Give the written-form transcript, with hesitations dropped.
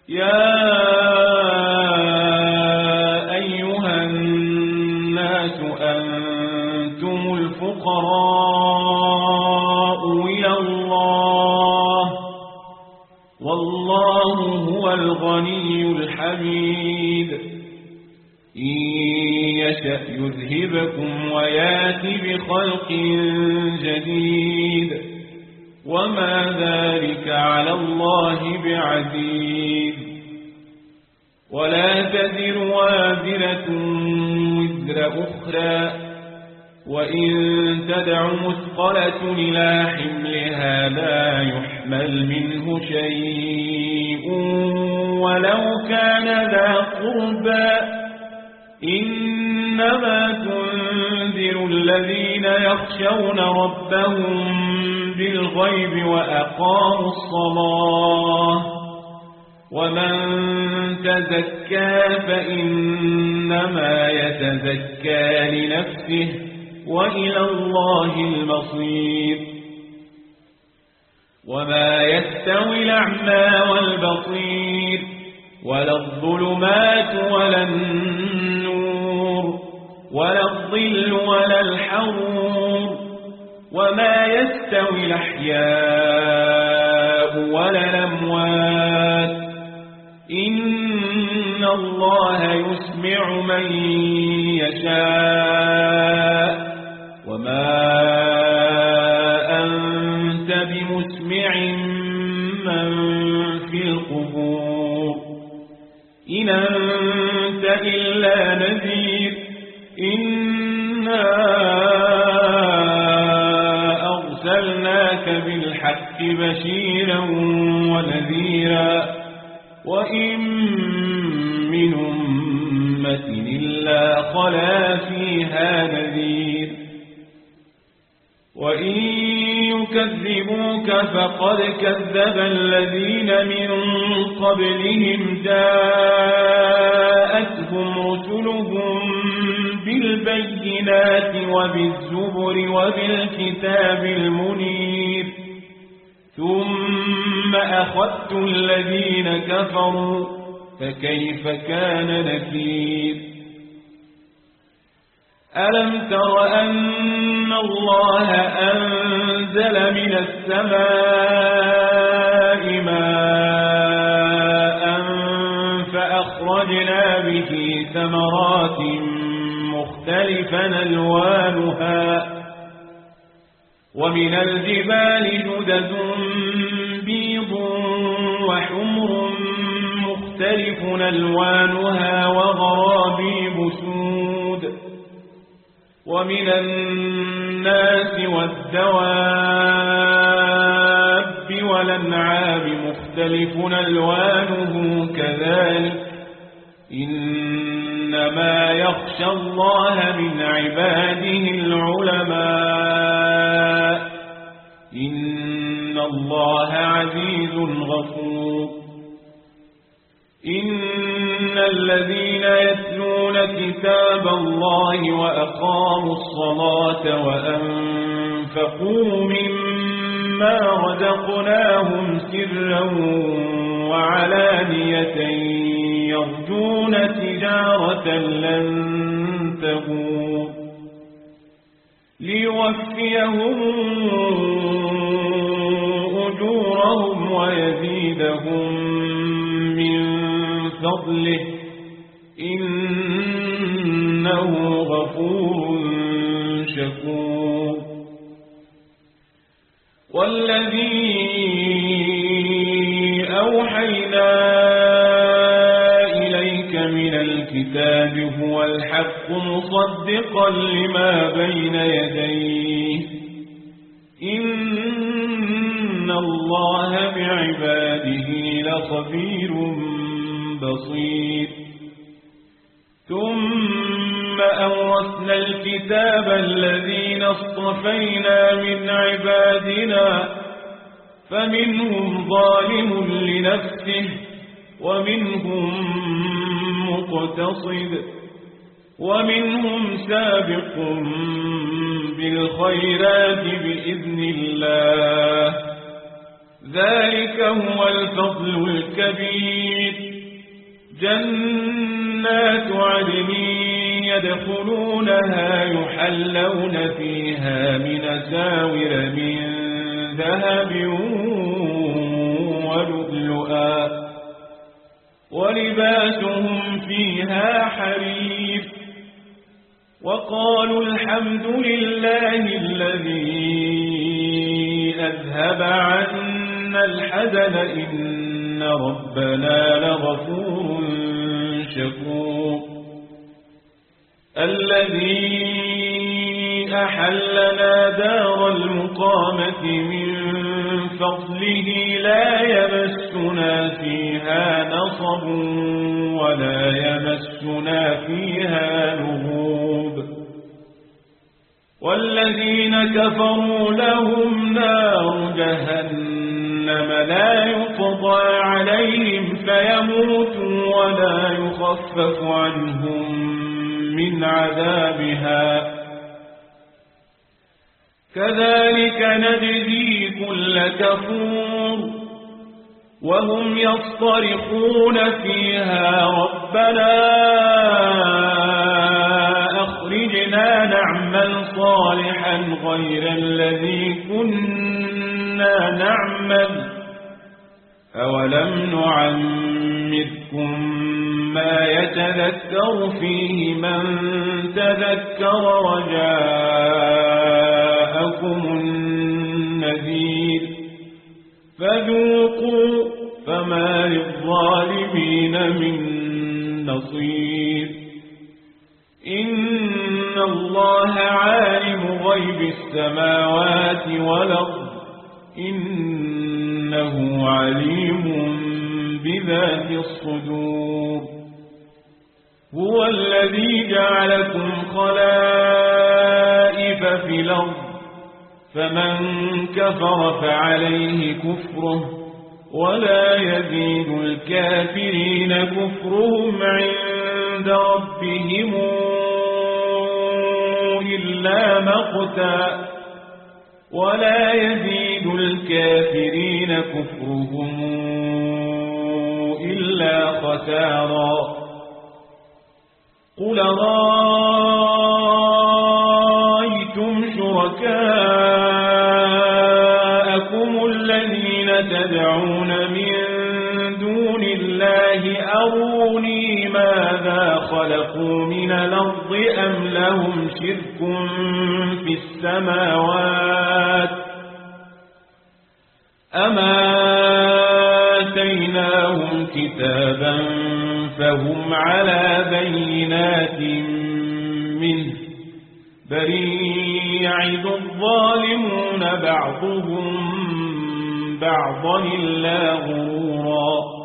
يا أيها الناس أنتم الفقراء إلى الله والله هو الغني الحميد إن يشأ يذهبكم ويات بخلق جديد وما ذلك على الله بعزيز ولا تزر وازرة وزر أخرى وإن تدع مثقلة إلى حملها لا يحمل منه شيء ولو كان ذا قربى إنما تنذر الذين يخشون ربهم بالغيب وأقاموا الصلاة ومن تزكى فإنما يتزكى لنفسه وإلى الله المصير وما يستوي الأعمى والبصير ولا الظلمات ولا النور ولا الظل ولا الحرور وما يستوي الأحياء ولا الأموات إن الله يسمع من يشاء وما أنت بمسمع من في القبور إن أنت إلا نذير إنا أرسلناك بالحق بشيرا ونذيرا وإن من أمة إلا خلا فيها نذير وإن يكذبوك فقد كذب الذين من قبلهم جاءتهم رسلهم بالبينات وبالزبر وبالكتاب المنير ثم أخذت الذين كفروا فكيف كان نكير ألم تر أن الله أنزل من السماء ماء فأخرجنا به ثمرات مختلفا ألوانها ومن الجبال جدد بيض وحمر مختلف ألوانها وغرابيب سود ومن الناس والدواب والأنعام مختلف ألوانه كذلك إنما يخشى الله من عباده العلماء إن الله عزيز غفور إن الذين يتلون كتاب الله وأقاموا الصلاة وأنفقوا مما رزقناهم سرا وعلانية يرجون تجارة لن تبور ليوفيهم أجورهم ويزيدهم من فضله إنه غفور شكور والذي أوحينا إليك من الكتاب هو الحق مصدقا لما بين يديه إن الله بعباده لخبير بصير ثم أورثنا الكتاب الذين اصطفينا من عبادنا فمنهم ظالم لنفسه ومنهم مقتصد ومنهم سابق بالخيرات بإذن الله ذلك هو الفضل الكبير. جنات عدن يدخلونها يحلون فيها من أساور من ذهب ولؤلؤا ولباسهم فيها حرير. وقالوا الحمد لله الذي أذهب عنا الحزن إن ربنا لغفور شكور. الذي أحلنا دار المقامة من فضله لا يمسنا فيها نصب ولا يمسنا فيها لغوب. والذين كفروا لهم نار جهنم لا يقضى عليهم فيموتوا ولا يخفف عنهم من عذابها كذلك نجزي كل كفور. وهم يصطرخون فيها ربنا أخرجنا نعمل صالحا غير الذي كنا نعمل أولم نعمركم ما يتذكر فيه من تذكر وجاءكم النذير فذوقوا فما للظالمين من نصير. إن الله عالم غيب السماوات والأرض إنه عليم بذات الصدور. هو الذي جعلكم خلائف في الأرض فمن كفر فعليه كفره ولا يزيد الكافرين كفرهم عند ربهم إلا مقتا ولا يزيد الكافرين كفرهم إلا خسارا. قل رأيتم شركاءكم الذين تدعون من دون الله أروني ماذا خلقوا من الأرض أم لهم شرك في السماوات أم آتيناهم كتابا فهم على بينات منه بل يعد الظالمون بعضهم بعضا إلا غرورا.